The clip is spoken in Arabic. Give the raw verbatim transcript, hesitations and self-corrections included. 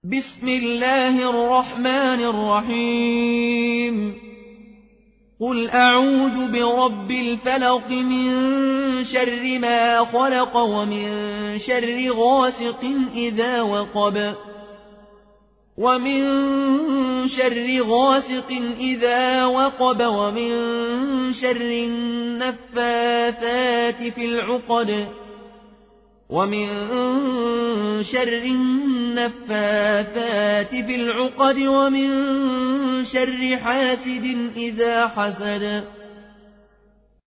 بسم الله الرحمن الرحيم قل أعوذ برب الفلق من شر ما خلق ومن شر غاسق إذا وقب ومن شر غاسق إذا وقب ومن شر النفاثات في العقد ومن شر النفاثات في العقد ومن شر حاسد إذا حسد